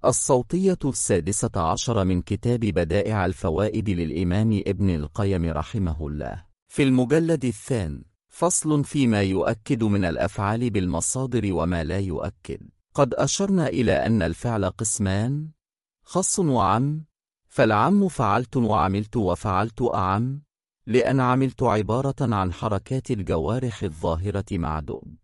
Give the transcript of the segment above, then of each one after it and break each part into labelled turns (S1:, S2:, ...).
S1: الصوتية 16 من كتاب بدائع الفوائد للإمام ابن القيم رحمه الله، في المجلد الثاني. فصل فيما يؤكد من الأفعال بالمصادر وما لا يؤكد. قد أشرنا إلى أن الفعل قسمان: خاص وعم. فالعم فعلت وعملت وفعلت أعم، لأن عملت عبارة عن حركات الجوارح الظاهرة مع دؤب،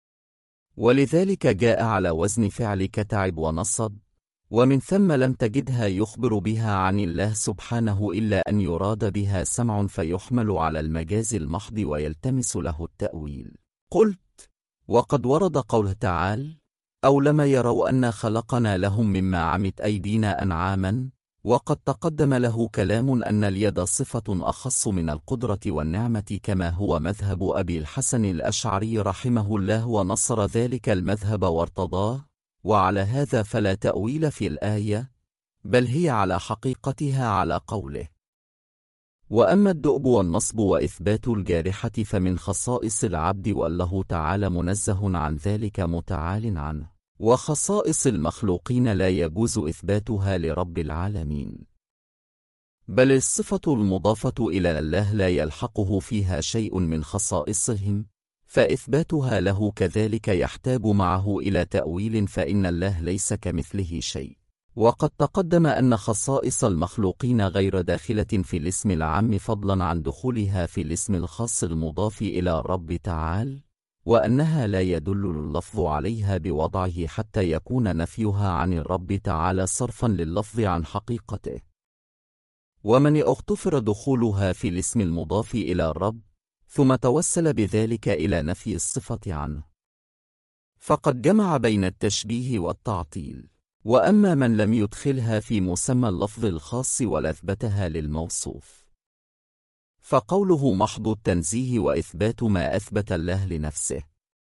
S1: ولذلك جاء على وزن فعل كتعب ونصب، ومن ثم لم تجدها يخبر بها عن الله سبحانه إلا أن يراد بها سمع فيحمل على المجاز المحض ويلتمس له التأويل. قلت: وقد ورد قوله تعالى: أولم يروا أنا خلقنا لهم مما عمت أيدينا أنعاما. وقد تقدم له كلام أن اليد صفة أخص من القدرة والنعمة، كما هو مذهب أبي الحسن الأشعري رحمه الله، ونصر ذلك المذهب وارتضاه. وعلى هذا فلا تأويل في الآية، بل هي على حقيقتها على قوله. وأما الدؤب والنصب وإثبات الجارحة فمن خصائص العبد، والله تعالى منزه عن ذلك متعال عنه، وخصائص المخلوقين لا يجوز إثباتها لرب العالمين، بل الصفة المضافة إلى الله لا يلحقه فيها شيء من خصائصهم، فإثباتها له كذلك يحتاج معه إلى تأويل، فإن الله ليس كمثله شيء. وقد تقدم أن خصائص المخلوقين غير داخلة في الاسم العام فضلا عن دخولها في الاسم الخاص المضاف إلى الرب تعالى، وأنها لا يدل اللفظ عليها بوضعه حتى يكون نفيها عن الرب تعالى صرفا لللفظ عن حقيقته. ومن اغتفر دخولها في الاسم المضاف إلى الرب ثم توسل بذلك إلى نفي الصفة عنه، فقد جمع بين التشبيه والتعطيل. وأما من لم يدخلها في مسمى اللفظ الخاص ولا أثبتها للموصوف، فقوله محض التنزيه وإثبات ما أثبت الله لنفسه.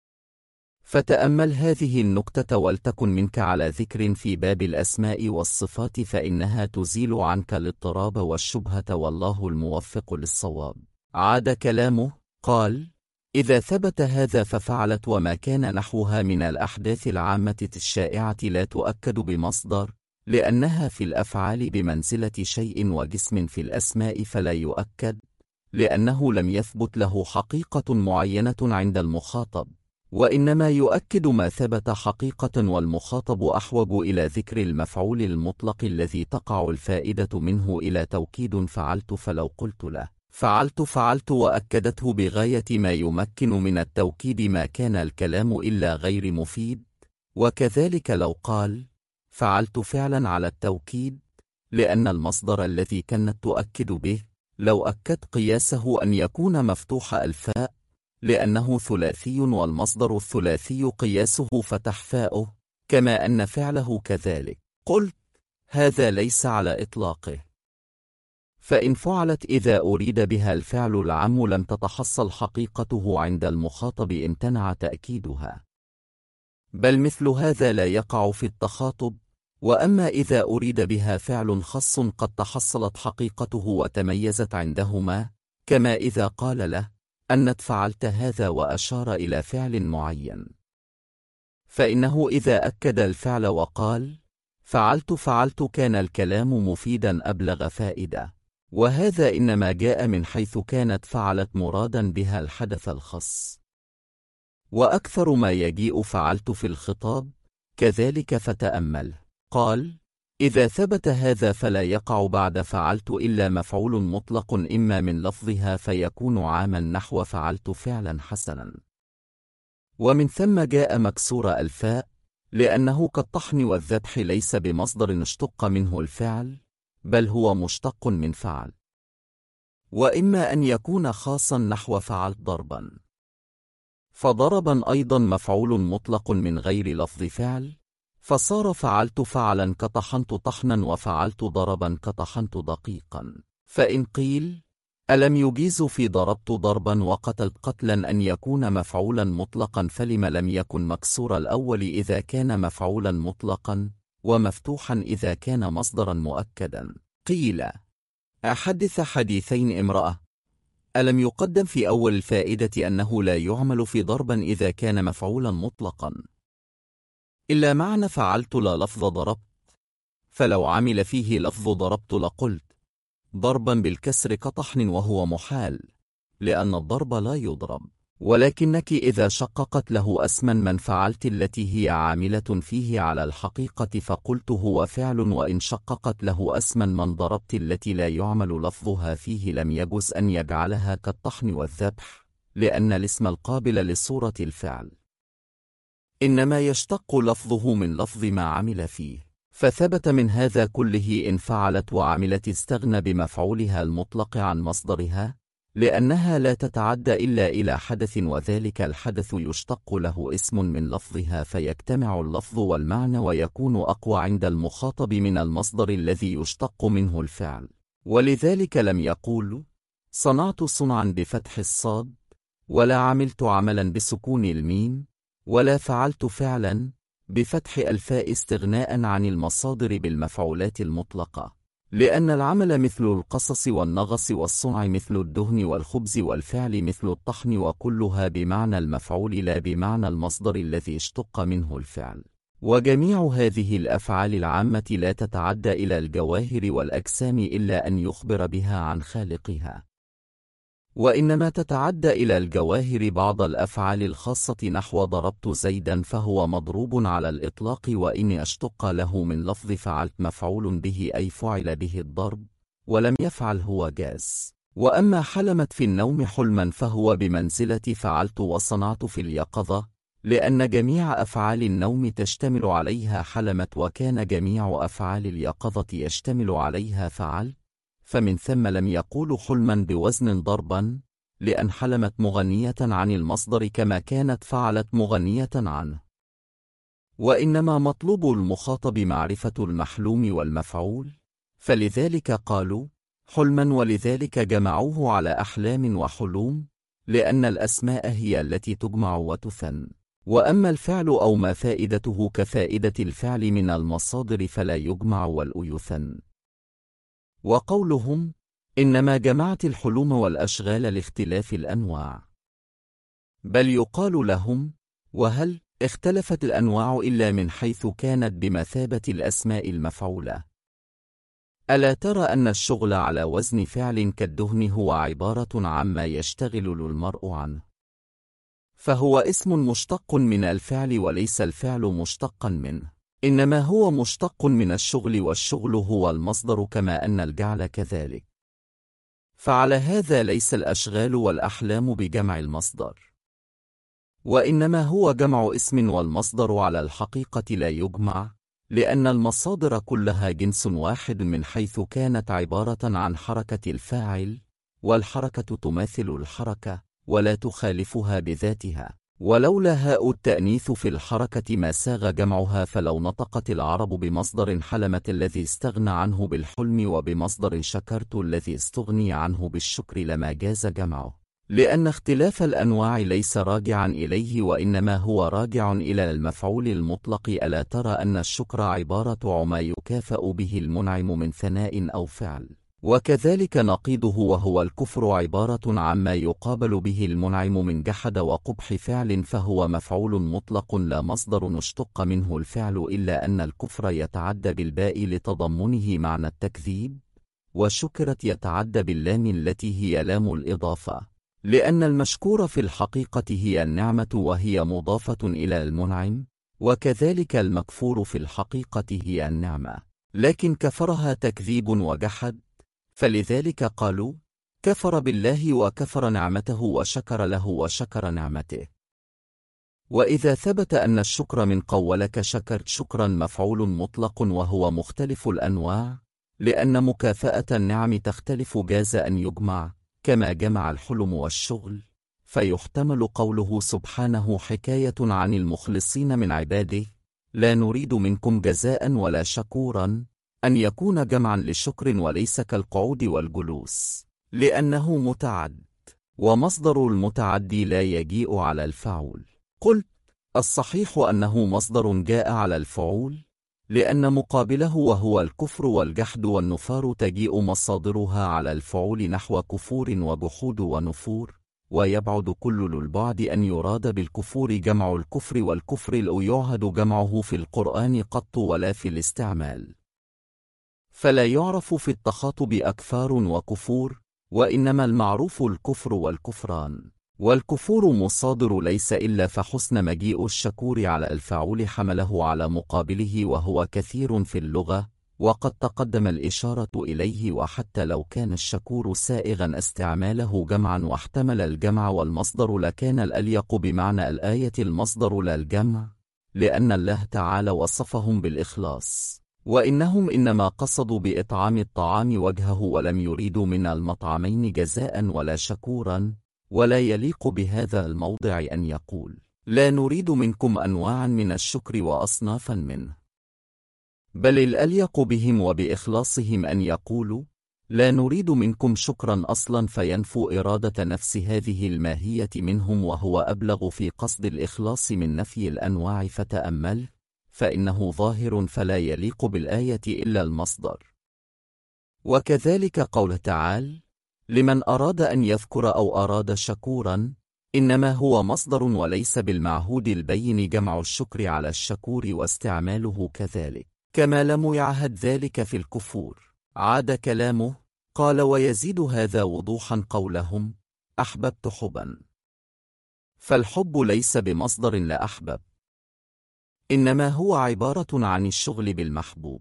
S1: فتأمل هذه النكتة ولتكن منك على ذكر في باب الأسماء والصفات، فإنها تزيل عنك الاضطراب والشبهة، والله الموفق للصواب. عاد كلامه، قال: إذا ثبت هذا ففعلت وما كان نحوها من الأحداث العامة الشائعة لا تؤكد بمصدر، لأنها في الأفعال بمنزلة شيء وجسم في الأسماء فلا يؤكد، لأنه لم يثبت له حقيقة معينة عند المخاطب، وإنما يؤكد ما ثبت حقيقة، والمخاطب أحوج إلى ذكر المفعول المطلق الذي تقع الفائدة منه إلى توكيد فعلت. فلو قلت له فعلت وأكدته بغاية ما يمكن من التوكيد ما كان الكلام إلا غير مفيد. وكذلك لو قال فعلت فعلا على التوكيد، لأن المصدر الذي كانت تؤكد به لو أكد قياسه أن يكون مفتوح الفاء، لأنه ثلاثي والمصدر الثلاثي قياسه فتح فاؤه، كما أن فعله كذلك. قلت: هذا ليس على إطلاقه، فإن فعلت إذا أريد بها الفعل العام لم تتحصل حقيقته عند المخاطب امتنع تأكيدها، بل مثل هذا لا يقع في التخاطب. وأما إذا أريد بها فعل خاص قد تحصلت حقيقته وتميزت عندهما، كما إذا قال له أنت فعلت هذا وأشار إلى فعل معين، فإنه إذا أكد الفعل وقال فعلت كان الكلام مفيدا أبلغ فائدة، وهذا إنما جاء من حيث كانت فعلت مرادا بها الحدث الخاص. وأكثر ما يجيء فعلت في الخطاب كذلك، فتأمل. قال: إذا ثبت هذا فلا يقع بعد فعلت إلا مفعول مطلق، إما من لفظها فيكون عاما نحو فعلت فعلا حسنا، ومن ثم جاء مكسور الفاء، لأنه كالطحن والذبح ليس بمصدر اشتق منه الفعل، بل هو مشتق من فعل. وإما أن يكون خاصا نحو فعلت ضربا، فضربا أيضا مفعول مطلق من غير لفظ فعل، فصار فعلت فعلا كطحنت طحنا، وفعلت ضربا كطحنت دقيقا. فإن قيل ألم يجيز في ضربت ضربا وقتلت قتلا أن يكون مفعولا مطلقا، فلم لم يكن مكسور الأول إذا كان مفعولا مطلقا، ومفتوحا إذا كان مصدرا مؤكدا؟ قيل: أحدث حديثين امرأة، ألم يقدم في أول الفائدة أنه لا يعمل في ضربا إذا كان مفعولا مطلقا، إلا معنى فعلت لا لفظ ضربت، فلو عمل فيه لفظ ضربت لقلت ضربا بالكسر كطحن وهو محال، لأن الضرب لا يضرب. ولكنك إذا شققت له اسما من فعلت التي هي عاملة فيه على الحقيقة فقلت هو فعل، وإن شققت له اسما من ضربت التي لا يعمل لفظها فيه لم يجز أن يجعلها كالطحن والذبح، لأن الاسم القابل لصورة الفعل إنما يشتق لفظه من لفظ ما عمل فيه. فثبت من هذا كله إن فعلت وعملت استغنى بمفعولها المطلق عن مصدرها، لأنها لا تتعدى إلا إلى حدث، وذلك الحدث يشتق له اسم من لفظها فيجتمع اللفظ والمعنى ويكون أقوى عند المخاطب من المصدر الذي يشتق منه الفعل. ولذلك لم يقول صنعت صنعا بفتح الصاد، ولا عملت عملا بسكون الميم، ولا فعلت فعلا بفتح الفاء استغناء عن المصادر بالمفعولات المطلقة، لأن العمل مثل القصص والنغص، والصنع مثل الدهن والخبز، والفعل مثل الطحن، وكلها بمعنى المفعول لا بمعنى المصدر الذي اشتق منه الفعل. وجميع هذه الأفعال العامة لا تتعدى إلى الجواهر والأجسام إلا أن يخبر بها عن خالقها، وإنما تتعدى إلى الجواهر بعض الأفعال الخاصة، نحو ضربت زيدا فهو مضروب على الإطلاق، وإن اشتق له من لفظ فعلت مفعول به أي فعل به الضرب، ولم يفعل هو جاز. وأما حلمت في النوم حلما فهو بمنزلة فعلت وصنعت في اليقظة، لأن جميع أفعال النوم تشتمل عليها حلمت، وكان جميع أفعال اليقظة يشتمل عليها فعلت، فمن ثم لم يقول حلما بوزن ضربا، لأن حلمت مغنية عن المصدر كما كانت فعلت مغنية عنه، وإنما مطلوب المخاطب معرفة المحلوم والمفعول، فلذلك قالوا حلما، ولذلك جمعوه على أحلام وحلوم، لأن الأسماء هي التي تجمع وتثن. وأما الفعل أو ما فائدته كفائدة الفعل من المصادر فلا يجمع والأيثن. وقولهم إنما جمعت الحلوم والأشغال لاختلاف الأنواع، بل يقال لهم وهل اختلفت الأنواع إلا من حيث كانت بمثابة الأسماء المفعولة؟ ألا ترى أن الشغل على وزن فعل كالدهن هو عبارة عما يشتغل المرء عنه، فهو اسم مشتق من الفعل وليس الفعل مشتقا منه، إنما هو مشتق من الشغل، والشغل هو المصدر كما أن الجعل كذلك. فعلى هذا ليس الأشغال والأحلام بجمع المصدر، وإنما هو جمع اسم، والمصدر على الحقيقة لا يجمع، لأن المصادر كلها جنس واحد من حيث كانت عبارة عن حركة الفاعل، والحركة تماثل الحركة ولا تخالفها بذاتها، ولولا هاء التأنيث في الحركة ما ساغ جمعها، فلو نطقت العرب بمصدر حلمت الذي استغنى عنه بالحلم، وبمصدر شكرت الذي استغني عنه بالشكر، لما جاز جمعه، لأن اختلاف الأنواع ليس راجعا إليه، وإنما هو راجع إلى المفعول المطلق. ألا ترى أن الشكر عبارة عما يكافأ به المنعم من ثناء أو فعل، وكذلك نقيضه وهو الكفر عبارة عما يقابل به المنعم من جحد وقبح فعل، فهو مفعول مطلق لا مصدر اشتق منه الفعل، إلا أن الكفر يتعدى بالباء لتضمنه معنى التكذيب، وشكرت يتعدى باللام التي هي لام الإضافة، لأن المشكور في الحقيقة هي النعمة وهي مضافة إلى المنعم، وكذلك المكفور في الحقيقة هي النعمة، لكن كفرها تكذيب وجحد، فلذلك قالوا كفر بالله وكفر نعمته وشكر له وشكر نعمته. وإذا ثبت أن الشكر من قولك شكرت شكرا مفعول مطلق وهو مختلف الأنواع، لأن مكافأة النعم تختلف، جاز أن يجمع كما جمع الحلم والشغل، فيحتمل قوله سبحانه حكاية عن المخلصين من عباده لا نريد منكم جزاء ولا شكورا، أن يكون جمعا للشكر وليس كالقعود والجلوس، لأنه متعد، ومصدر المتعدي لا يجيء على الفعول. قلت الصحيح أنه مصدر جاء على الفعول، لأن مقابله وهو الكفر والجحد والنفار تجيء مصادرها على الفعول، نحو كفور وجحود ونفور، ويبعد كل البعد أن يراد بالكفور جمع الكفر، والكفر لا يعهد جمعه في القرآن قط ولا في الاستعمال. فلا يعرف في التخاطب أكفار وكفور، وإنما المعروف الكفر والكفران. والكفور مصادر ليس إلا فحسن مجيء الشكور على الفعول حمله على مقابله، وهو كثير في اللغة، وقد تقدم الإشارة إليه. وحتى لو كان الشكور سائغا استعماله جمعا واحتمل الجمع والمصدر، لكان الأليق بمعنى الآية المصدر لا الجمع، لأن الله تعالى وصفهم بالإخلاص، وإنهم إنما قصدوا بإطعام الطعام وجهه ولم يريدوا من المطعمين جزاء ولا شكورا. ولا يليق بهذا الموضع أن يقول لا نريد منكم أنواعا من الشكر وأصنافا منه، بل الأليق بهم وبإخلاصهم أن يقولوا لا نريد منكم شكرا أصلا، فينفوا إرادة نفس هذه الماهية منهم، وهو أبلغ في قصد الإخلاص من نفي الأنواع. فتأمل، فإنه ظاهر فلا يليق بالآية إلا المصدر. وكذلك قول تعالى لمن أراد أن يذكر أو أراد شكورا، إنما هو مصدر وليس بالمعهود البين جمع الشكر على الشكور واستعماله كذلك، كما لم يعهد ذلك في الكفور. عاد كلامه قال ويزيد هذا وضوحا قولهم أحببت حبا، فالحب ليس بمصدر لا أحبب، إنما هو عبارة عن الشغل بالمحبوب،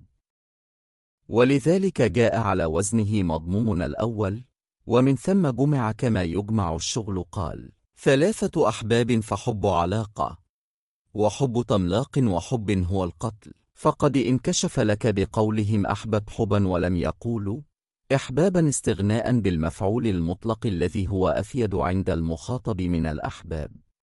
S1: ولذلك جاء على وزنه مضموم الأول، ومن ثم جمع كما يجمع الشغل. قال 3 أحباب، فحب علاقة، وحب تملاق، وحب هو القتل. فقد انكشف لك بقولهم أحبب حبا ولم يقولوا إحبابا استغناء بالمفعول المطلق الذي هو أفيد عند المخاطب من الأحباب.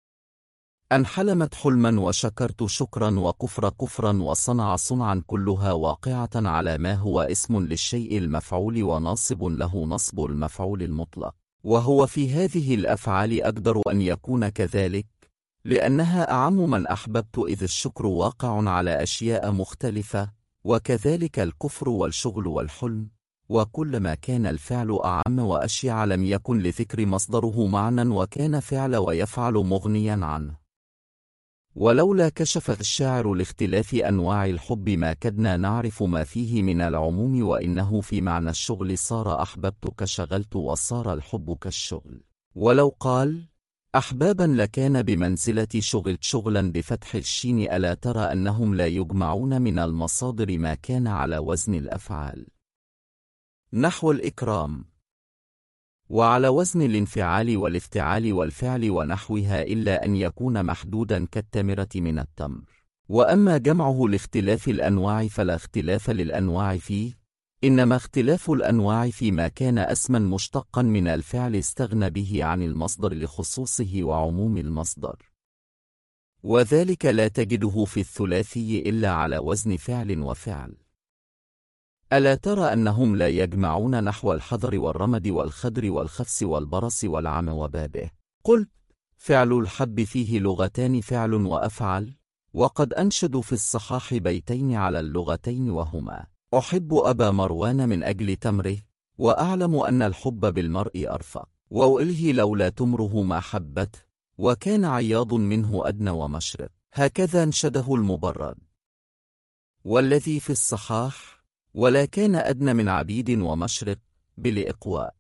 S1: أن حلمت حلما وشكرت شكرا وكفر كفرا وصنع صنعا، كلها واقعة على ما هو اسم للشيء المفعول وناصب له نصب المفعول المطلق، وهو في هذه الأفعال أقدر أن يكون كذلك، لأنها أعم من أحببت، إذ الشكر واقع على أشياء مختلفة، وكذلك الكفر والشغل والحلم. وكلما كان الفعل أعم وأشيع لم يكن لذكر مصدره معنى، وكان فعل ويفعل مغنيا عنه. ولولا كشف الشاعر لاختلاف أنواع الحب ما كدنا نعرف ما فيه من العموم، وإنه في معنى الشغل صار أحببتك شغلت، وصار الحب كالشغل. ولو قال أحبابا لكان بمنزلة شغلت شغلا بفتح الشين. ألا ترى أنهم لا يجمعون من المصادر ما كان على وزن الأفعال، نحو الإكرام، وعلى وزن الانفعال والافتعال والفعل ونحوها، إلا أن يكون محدودا كالتمرة من التمر. وأما جمعه لاختلاف الأنواع فلا اختلاف للأنواع فيه، إنما اختلاف الأنواع فيما كان اسما مشتقا من الفعل استغنى به عن المصدر لخصوصه وعموم المصدر، وذلك لا تجده في الثلاثي إلا على وزن فعل وفعل. ألا ترى أنهم لا يجمعون نحو الحذر والرمد والخدر والخفس والبرص والعمى وبابه؟ قلت فعل الحب فيه لغتان، فعل وأفعل، وقد أنشدوا في الصحاح بيتين على اللغتين، وهما أحب أبا مروان من أجل تمره، وأعلم أن الحب بالمرء أرفق، وألهي لولا تمره ما حبته، وكان عياض منه أدنى ومشرق. هكذا انشده المبرد. والذي في الصحاح ولا كان أدنى من عبيد ومشرق بالإقواء.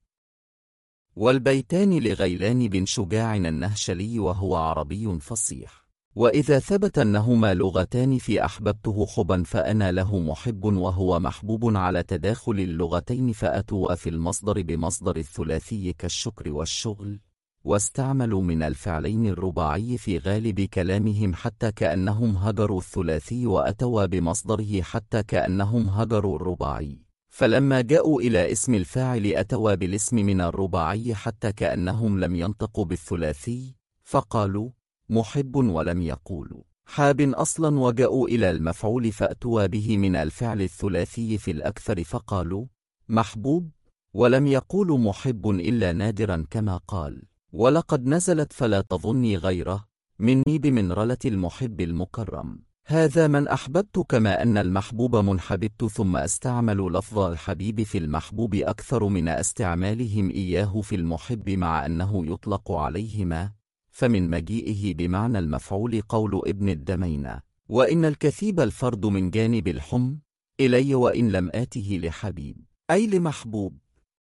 S1: والبيتان لغيلان بن شجاع النهشلي وهو عربي فصيح. وإذا ثبت أنهما لغتان في أحببته حبا فأنا له محب وهو محبوب على تداخل اللغتين، فأتوا في المصدر بمصدر الثلاثي كالشكر والشغل، واستعملوا من الفعلين الرباعي في غالب كلامهم حتى كأنهم هجروا الثلاثي، وأتوا بمصدره حتى كأنهم هجروا الرباعي. فلما جاءوا إلى اسم الفاعل أتوا بالاسم من الرباعي حتى كأنهم لم ينطقوا بالثلاثي، فقالوا محب ولم يقولوا حاب أصلا، وجاءوا إلى المفعول فأتوا به من الفعل الثلاثي في الأكثر فقالوا محبوب، ولم يقولوا محب إلا نادرا، كما قال ولقد نزلت فلا تظني غيره مني بمنرلة المحب المكرم. هذا من أحببت، كما أن المحبوب منحببت، ثم استعملوا لفظ الحبيب في المحبوب أكثر من استعمالهم إياه في المحب، مع أنه يطلق عليهما، فمن مجيئه بمعنى المفعول قول ابن الدمينة وإن الكثيب الفرد من جانب الحم، إلي وإن لم آته لحبيب، أي لمحبوب.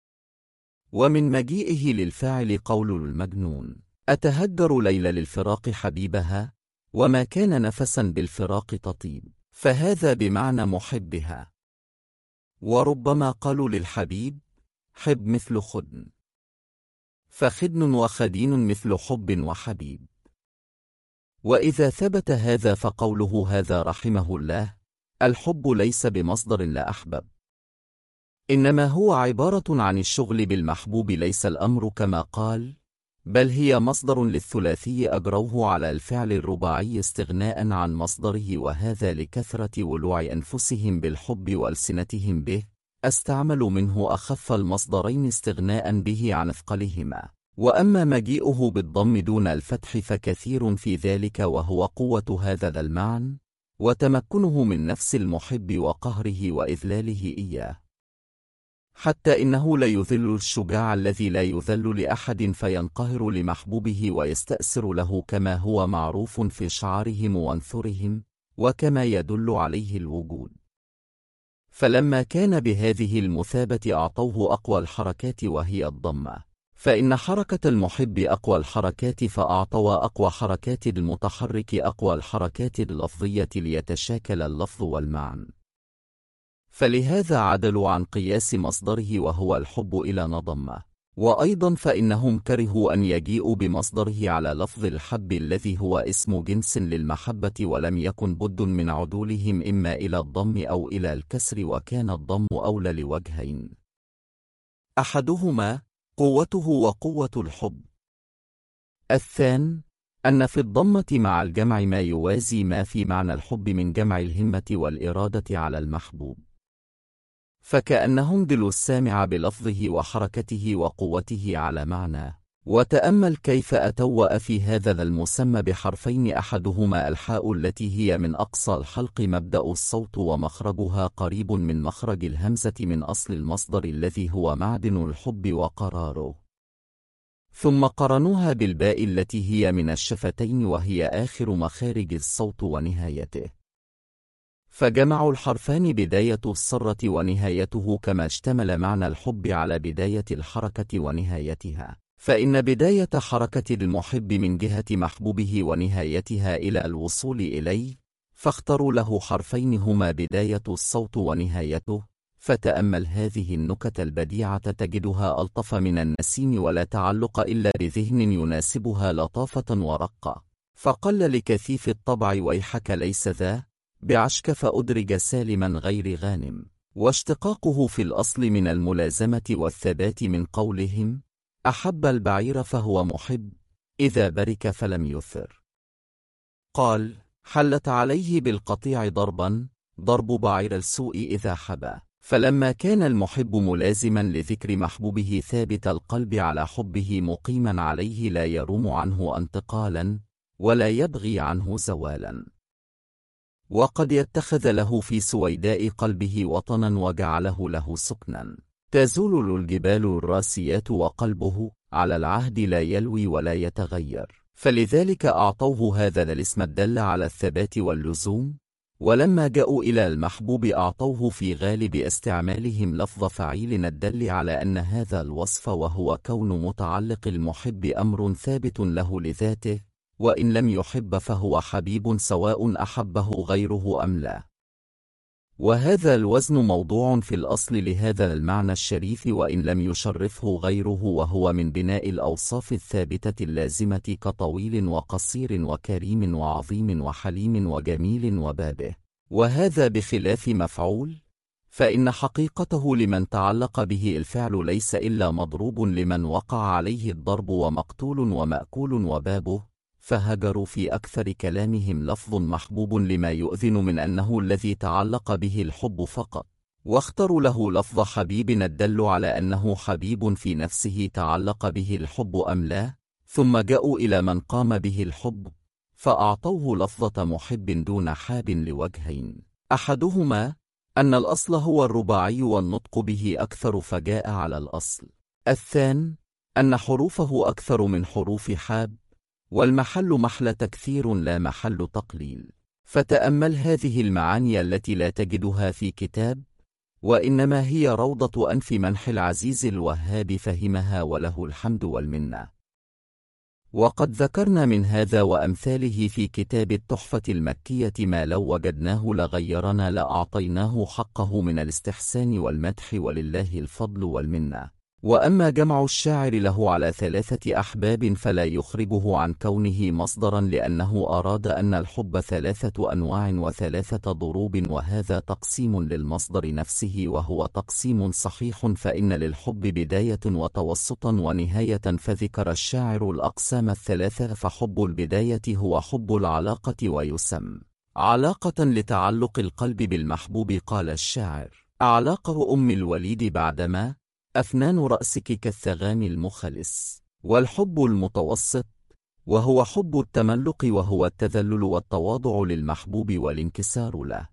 S1: ومن مجيئه للفاعل قول المجنون: أتهجر ليلى للفراق حبيبها، وما كان نفسا بالفراق تطيب، فهذا بمعنى محبها. وربما قالوا للحبيب: حب مثل خدن، فخدن وخدين مثل حب وحبيب. وإذا ثبت هذا فقوله هذا رحمه الله: الحب ليس بمصدر لا أحبب، إنما هو عبارة عن الشغل بالمحبوب، ليس الأمر كما قال، بل هي مصدر للثلاثي أجروه على الفعل الرباعي استغناء عن مصدره، وهذا لكثرة ولوع أنفسهم بالحب وألسنتهم به، أستعمل منه أخف المصدرين استغناء به عن أثقلهما. وأما مجيئه بالضم دون الفتح فكثير في ذلك، وهو قوة هذا المعنى وتمكنه من نفس المحب وقهره وإذلاله إياه، حتى إنه لا يذل الشجاع الذي لا يذل لأحد فينقهر لمحبوبه ويستأسر له، كما هو معروف في شعارهم وانثرهم، وكما يدل عليه الوجود. فلما كان بهذه المثابة أعطوه أقوى الحركات وهي الضمة، فإن حركة المحب أقوى الحركات، فأعطوا أقوى حركات المتحرك أقوى الحركات اللفظية ليتشاكل اللفظ والمعنى، فلهذا عدلوا عن قياس مصدره وهو الحب إلى نضمة. وأيضا فإنهم كرهوا أن يجيئوا بمصدره على لفظ الحب الذي هو اسم جنس للمحبة، ولم يكن بد من عدولهم إما إلى الضم أو إلى الكسر، وكان الضم أولى لوجهين: أحدهما قوته وقوة الحب، الثاني أن في الضمة مع الجمع ما يوازي ما في معنى الحب من جمع الهمة والإرادة على المحبوب، فكأنهم دلوا السامع بلفظه وحركته وقوته على معناه. وتأمل كيف أتوأ في هذا المسمى بحرفين، أحدهما الحاء التي هي من أقصى الحلق مبدأ الصوت ومخرجها قريب من مخرج الهمزة من أصل المصدر الذي هو معدن الحب وقراره، ثم قرنوها بالباء التي هي من الشفتين وهي آخر مخارج الصوت ونهايته، فجمعوا الحرفان بداية الصرة ونهايته، كما اشتمل معنى الحب على بداية الحركة ونهايتها، فإن بداية حركة المحب من جهة محبوبه ونهايتها إلى الوصول إليه، فاختاروا له حرفين هما بداية الصوت ونهايته. فتأمل هذه النكت البديعة تجدها ألطف من النسيم، ولا تعلق إلا بذهن يناسبها لطافة ورقة، فقل لكثيف الطبع ويحك ليس ذا بعشك فأدرج سالما غير غانم. واشتقاقه في الأصل من الملازمة والثبات من قولهم: أحب البعير فهو محب، إذا برك فلم يثر. قال: حلت عليه بالقطيع ضربا، ضرب بعير السوء إذا حبى. فلما كان المحب ملازما لذكر محبوبه ثابت القلب على حبه مقيما عليه، لا يروم عنه انتقالا ولا يبغي عنه زوالا، وقد يتخذ له في سويداء قلبه وطنا وجعله له سكنا، تزول الجبال الراسيات وقلبه على العهد لا يلوي ولا يتغير. فلذلك أعطوه هذا الاسم الدل على الثبات واللزوم. ولما جاءوا إلى المحبوب أعطوه في غالب استعمالهم لفظ فعيل الدل على أن هذا الوصف وهو كون متعلق المحب أمر ثابت له لذاته، وإن لم يحب فهو حبيب سواء أحبه غيره أم لا. وهذا الوزن موضوع في الأصل لهذا المعنى الشريف، وإن لم يشرفه غيره، وهو من بناء الأوصاف الثابتة اللازمة كطويل وقصير وكريم وعظيم وحليم وجميل وبابه. وهذا بخلاف مفعول، فإن حقيقته لمن تعلق به الفعل ليس إلا مضروب لمن وقع عليه الضرب، ومقتول ومأكول وبابه. فهجروا في أكثر كلامهم لفظ محبوب لما يؤذن من أنه الذي تعلق به الحب فقط، واختاروا له لفظ حبيب الدل على أنه حبيب في نفسه تعلق به الحب أم لا، ثم جاءوا إلى من قام به الحب فأعطوه لفظة محب دون حاب لوجهين: أحدهما أن الأصل هو الرباعي والنطق به أكثر فجاء على الأصل، الثاني أن حروفه أكثر من حروف حاب، والمحل محل تكثير لا محل تقليل. فتأمل هذه المعاني التي لا تجدها في كتاب، وإنما هي روضة أنف منح العزيز الوهاب فهمها وله الحمد والمنة. وقد ذكرنا من هذا وأمثاله في كتاب التحفة المكية ما لو وجدناه لغيرنا لأعطيناه حقه من الاستحسان والمدح ولله الفضل والمنة. وأما جمع الشاعر له على 3 أحباب فلا يخرجه عن كونه مصدرا، لأنه أراد أن الحب 3 أنواع و3 ضروب، وهذا تقسيم للمصدر نفسه وهو تقسيم صحيح، فإن للحب بداية وتوسطا ونهاية، فذكر الشاعر الأقسام 3. فحب البداية هو حب العلاقة ويسمى علاقة لتعلق القلب بالمحبوب. قال الشاعر: أعلاقه أم الوليد بعدما أفنان رأسك كالثغام المخلص. والحب المتوسط وهو حب التملق، وهو التذلل والتواضع للمحبوب والانكسار له،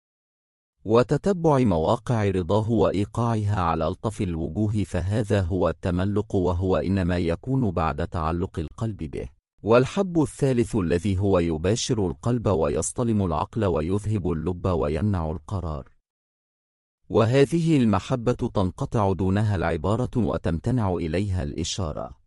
S1: وتتبع مواقع رضاه وإيقاعها على ألطف الوجوه، فهذا هو التملق، وهو إنما يكون بعد تعلق القلب به. والحب الثالث الذي هو يباشر القلب ويصطلم العقل ويذهب اللب ويمنع القرار، وهذه المحبة تنقطع دونها العبارة وتمتنع إليها الإشارة.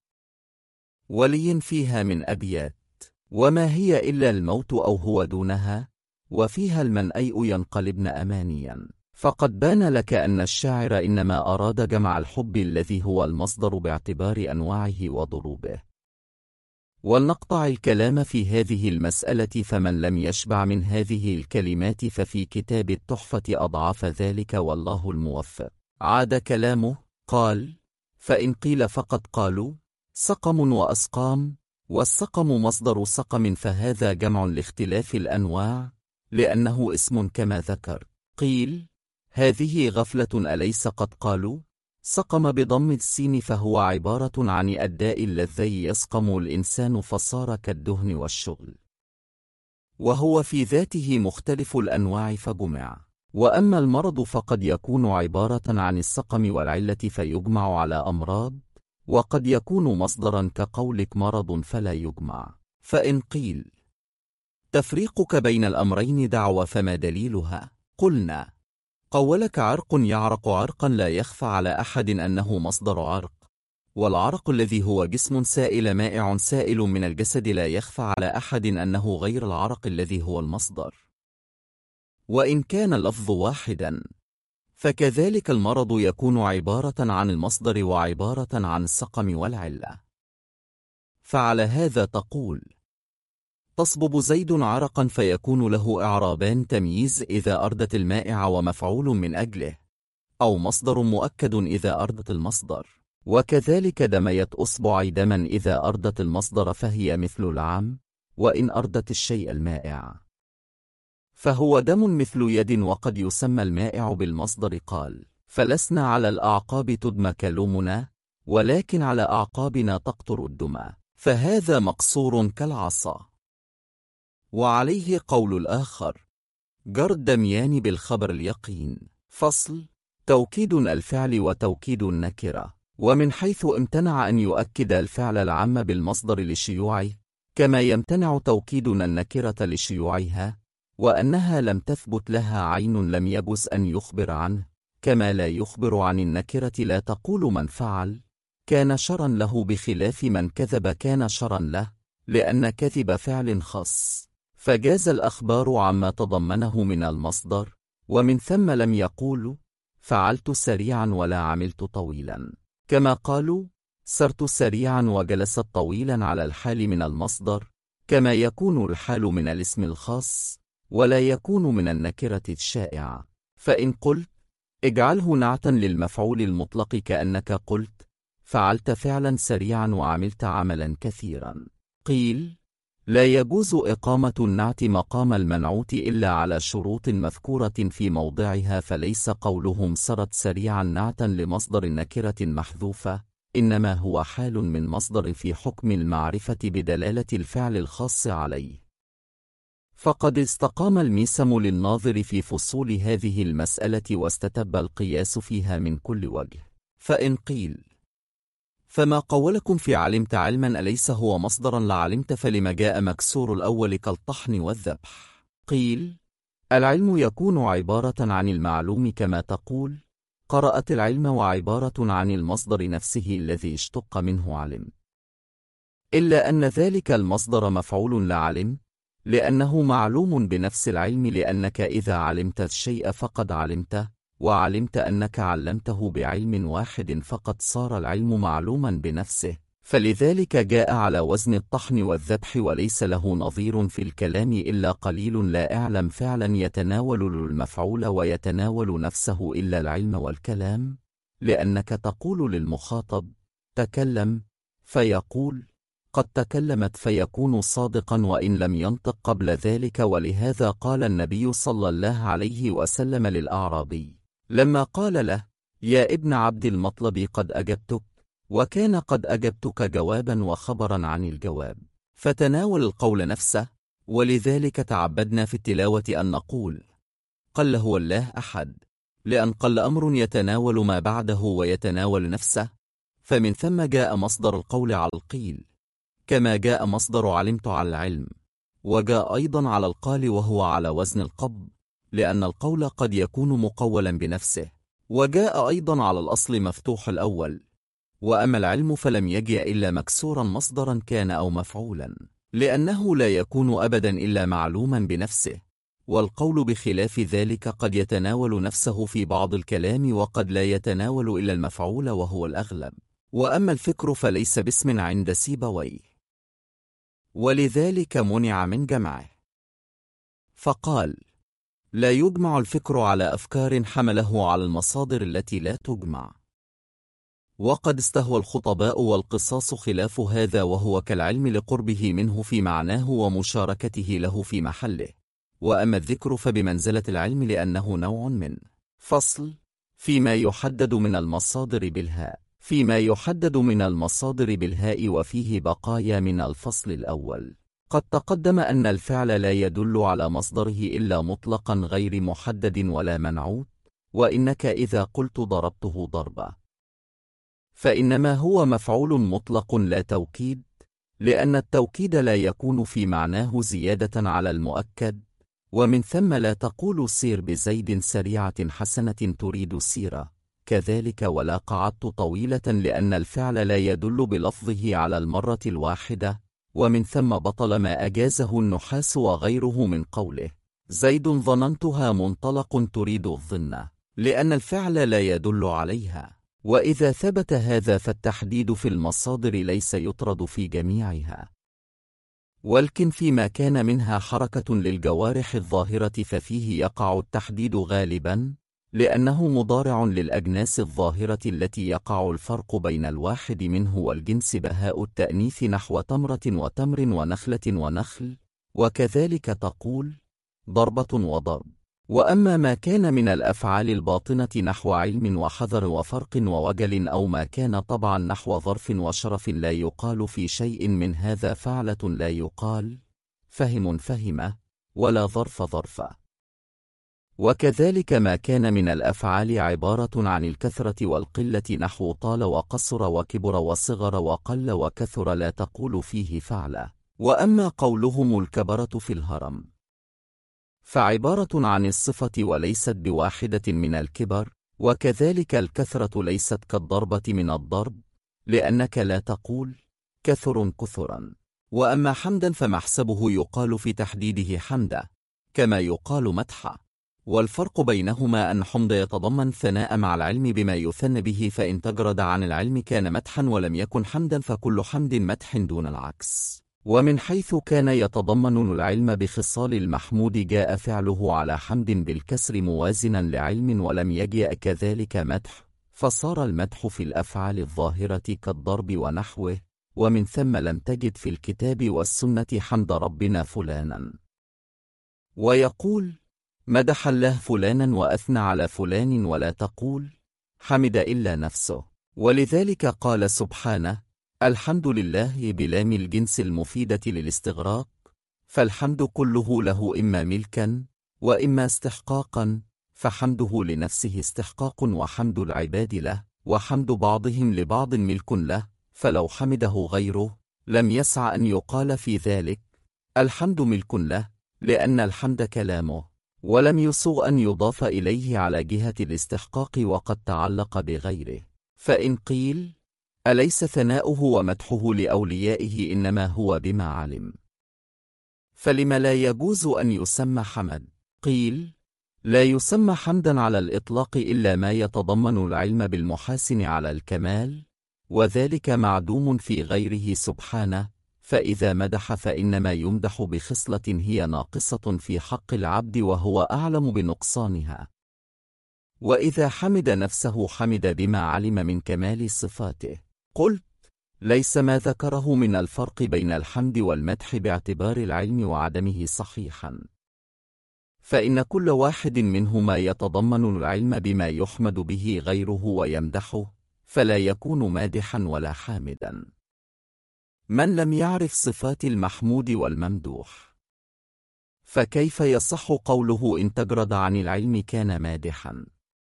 S1: ولي فيها من أبيات: وما هي إلا الموت أو هو دونها، وفيها المنأيء ينقلبن أمانيا. فقد بان لك أن الشاعر إنما أراد جمع الحب الذي هو المصدر باعتبار أنواعه وضروبه. ولنقطع الكلام في هذه المسألة، فمن لم يشبع من هذه الكلمات ففي كتاب التحفة أضعاف ذلك، والله الموفق. عاد كلامه قال: فإن قيل فقد قالوا سقم وأسقام، والسقم مصدر سقم، فهذا جمع لاختلاف الأنواع، لأنه اسم كما ذكر. قيل: هذه غفلة أليس قد قالوا سقم بضم السين، فهو عبارة عن الداء الذي يسقم الإنسان فصار كالدهن والشغل، وهو في ذاته مختلف الأنواع فجمع. وأما المرض فقد يكون عبارة عن السقم والعلة فيجمع على أمراض، وقد يكون مصدرا كقولك مرض فلا يجمع. فإن قيل: تفريقك بين الأمرين دعوة فما دليلها؟ قلنا: قولك عرق يعرق عرقا لا يخفى على أحد أنه مصدر عرق، والعرق الذي هو جسم سائل مائع سائل من الجسد لا يخفى على أحد أنه غير العرق الذي هو المصدر. وإن كان اللفظ واحدا فكذلك المرض يكون عبارة عن المصدر وعبارة عن السقم والعلة. فعلى هذا تقول: تصبب زيد عرقا، فيكون له إعرابان: تمييز إذا أردت المائع ومفعول من أجله، أو مصدر مؤكد إذا أردت المصدر. وكذلك دميت أصبعي دما إذا أردت المصدر، فهي مثل العام، وإن أردت الشيء المائع فهو دم مثل يد، وقد يسمى المائع بالمصدر. قال: فلسنا على الأعقاب تدمى كلومنا، ولكن على أعقابنا تقطر الدمى، فهذا مقصور كالعصا. وعليه قول الآخر: جر الدميان بالخبر اليقين. فصل: توكيد الفعل وتوكيد النكرة. ومن حيث امتنع أن يؤكد الفعل العام بالمصدر لشيوعه، كما يمتنع توكيدنا النكرة لشيوعها، وأنها لم تثبت لها عين لم يجز أن يخبر عنه، كما لا يخبر عن النكرة. لا تقول من فعل كان شرا له بخلاف من كذب كان شرا له، لأن كذب فعل خاص، فجاز الأخبار عما تضمنه من المصدر. ومن ثم لم يقولوا فعلت سريعا ولا عملت طويلا، كما قالوا سرت سريعا وجلست طويلا على الحال من المصدر، كما يكون الحال من الاسم الخاص ولا يكون من النكرة الشائعة. فإن قلت اجعله نعتا للمفعول المطلق، كأنك قلت فعلت فعلا سريعا وعملت عملا كثيرا. قيل: لا يجوز إقامة النعت مقام المنعوت إلا على شروط مذكورة في موضعها، فليس قولهم سرت سريعا نعتا لمصدر نكرة محذوفة، إنما هو حال من مصدر في حكم المعرفة بدلالة الفعل الخاص عليه. فقد استقام الميسم للناظر في فصول هذه المسألة واستتب القياس فيها من كل وجه. فإن قيل: فما قولكم في علمت علما أليس هو مصدرا لعلمت، فلما جاء مكسور الأول كالطحن والذبح؟ قيل: العلم يكون عبارة عن المعلوم كما تقول، قرأت العلم وعبارة عن المصدر نفسه الذي اشتق منه علم، إلا أن ذلك المصدر مفعول لا علم، لأنه معلوم بنفس العلم، لأنك إذا علمت الشيء فقد علمته، وعلمت أنك علمته بعلم واحد فقد صار العلم معلوما بنفسه، فلذلك جاء على وزن الطحن والذبح، وليس له نظير في الكلام إلا قليل لا أعلم فعلا يتناول المفعول ويتناول نفسه إلا العلم والكلام، لأنك تقول للمخاطب: تكلم، فيقول: قد تكلمت، فيكون صادقا وإن لم ينطق قبل ذلك. ولهذا قال النبي صلى الله عليه وسلم للأعرابي لما قال له: يا ابن عبد المطلب قد أجبتك، وكان قد أجبتك جوابا وخبرا عن الجواب، فتناول القول نفسه. ولذلك تعبدنا في التلاوة أن نقول: قل هو الله أحد، لأن قل أمر يتناول ما بعده ويتناول نفسه، فمن ثم جاء مصدر القول على القيل، كما جاء مصدر علمت على العلم، وجاء أيضا على القال وهو على وزن القبض، لأن القول قد يكون مقولا بنفسه، وجاء أيضا على الأصل مفتوح الأول. وأما العلم فلم يجئ إلا مكسورا مصدرا كان أو مفعولا، لأنه لا يكون أبدا إلا معلوما بنفسه، والقول بخلاف ذلك قد يتناول نفسه في بعض الكلام، وقد لا يتناول إلا المفعول وهو الأغلب. وأما الفكر فليس باسم عند سيبويه، ولذلك منع من جمعه، فقال: لا يجمع الفكر على أفكار حمله على المصادر التي لا تجمع. وقد استهوى الخطباء والقصاص خلاف هذا، وهو كالعلم لقربه منه في معناه ومشاركته له في محله. وأما الذكر فبمنزلة العلم، لأنه نوع من فصل فيما يحدد من المصادر بالهاء، وفيه بقايا من الفصل الأول. قد تقدم أن الفعل لا يدل على مصدره إلا مطلقا غير محدد ولا منعوت، وإنك إذا قلت ضربته ضربا فإنما هو مفعول مطلق لا توكيد، لأن التوكيد لا يكون في معناه زيادة على المؤكد، ومن ثم لا تقول سير بزيد سريعة حسنة تريد سيرة، كذلك ولا قعدت طويلة، لأن الفعل لا يدل بلفظه على المرة الواحدة، ومن ثم بطل ما أجازه النحاس وغيره من قوله: زيد ظننتها منطلق تريد الظن، لأن الفعل لا يدل عليها. وإذا ثبت هذا فالتحديد في المصادر ليس يطرد في جميعها، ولكن فيما كان منها حركة للجوارح الظاهرة ففيه يقع التحديد غالبا، لأنه مضارع للأجناس الظاهرة التي يقع الفرق بين الواحد منه والجنس بهاء التأنيث، نحو تمرة وتمر ونخلة ونخل، وكذلك تقول ضربة وضرب. وأما ما كان من الأفعال الباطنة نحو علم وحذر وفرق ووجل، أو ما كان طبعا نحو ظرف وشرف، لا يقال في شيء من هذا فعلة، لا يقال فهم فهمة، ولا ظرف ظرفة. وكذلك ما كان من الأفعال عبارة عن الكثرة والقلة نحو طال وقصر وكبر وصغر وقل وكثر، لا تقول فيه فعلة. وأما قولهم الكبرة في الهرم فعبارة عن الصفة وليست بواحدة من الكبر، وكذلك الكثرة ليست كالضربة من الضرب، لأنك لا تقول كثر كثرا. وأما حمدا فمحسبه يقال في تحديده حمدا، كما يقال مدحا، والفرق بينهما أن حمد يتضمن ثناء مع العلم بما يثنى به، فإن تجرد عن العلم كان مدحا، ولم يكن حمدا فكل حمد مدح دون العكس. ومن حيث كان يتضمن العلم بخصال المحمود جاء فعله على حمد بالكسر موازنا لعلم، ولم يجئ كذلك مدح، فصار المدح في الأفعال الظاهرة كالضرب ونحوه. ومن ثم لم تجد في الكتاب والسنة حمد ربنا فلانا، ويقول مدح الله فلانا وأثنى على فلان، ولا تقول حمد إلا نفسه. ولذلك قال سبحانه: الحمد لله بلام الجنس المفيدة للاستغراق، فالحمد كله له إما ملكا وإما استحقاقا، فحمده لنفسه استحقاق، وحمد العباد له، وحمد بعضهم لبعض ملك له، فلو حمده غيره لم يسع أن يقال في ذلك الحمد ملك له، لأن الحمد كلامه، ولم يصغ أن يضاف إليه على جهة الاستحقاق وقد تعلق بغيره. فإن قيل: أليس ثناؤه ومدحه لأوليائه إنما هو بما علم، فلم لا يجوز أن يسمى حمد؟ قيل: لا يسمى حمدا على الإطلاق إلا ما يتضمن العلم بالمحاسن على الكمال، وذلك معدوم في غيره سبحانه، فإذا مدح فإنما يمدح بخصلة هي ناقصة في حق العبد وهو أعلم بنقصانها، وإذا حمد نفسه حمد بما علم من كمال صفاته. قلت: ليس ما ذكره من الفرق بين الحمد والمدح باعتبار العلم وعدمه صحيحا، فإن كل واحد منهما يتضمن العلم بما يحمد به غيره ويمدحه، فلا يكون مادحا ولا حامدا. من لم يعرف صفات المحمود والممدوح، فكيف يصح قوله إن تجرد عن العلم كان مادحا؟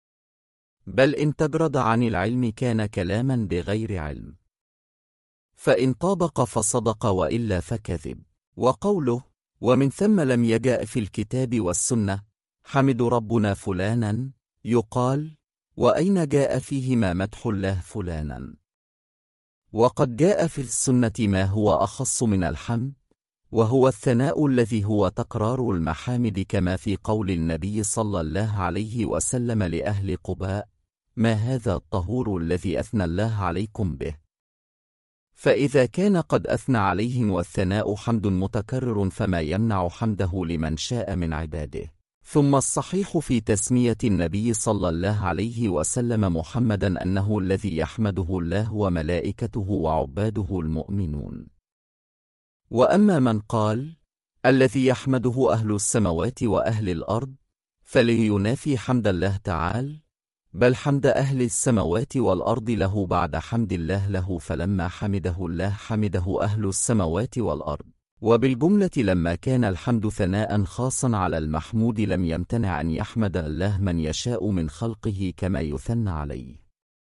S1: بل إن تجرد عن العلم كان كلاما بغير علم، فإن طابق فصدق وإلا فكذب. وقوله: ومن ثم لم يجاء في الكتاب والسنة حمد ربنا فلانا، يقال: وأين جاء فيهما مدح الله فلانا؟ وقد جاء في السنة ما هو أخص من الحمد، وهو الثناء الذي هو تكرار المحامد، كما في قول النبي صلى الله عليه وسلم لأهل قباء: ما هذا الطهور الذي أثنى الله عليكم به؟ فإذا كان قد أثنى عليهم والثناء حمد متكرر فما يمنع حمده لمن شاء من عباده. ثم الصحيح في تسمية النبي صلى الله عليه وسلم محمدا أنه الذي يحمده الله وملائكته وعباده المؤمنون. وأما من قال: الذي يحمده أهل السماوات وأهل الأرض، فلينافي حمد الله تعالى، بل حمد أهل السماوات والأرض له بعد حمد الله له، فلما حمده الله حمده أهل السماوات والأرض. وبالجملة لما كان الحمد ثناء خاصا على المحمود لم يمتنع أن يحمد الله من يشاء من خلقه كما يثنى عليه.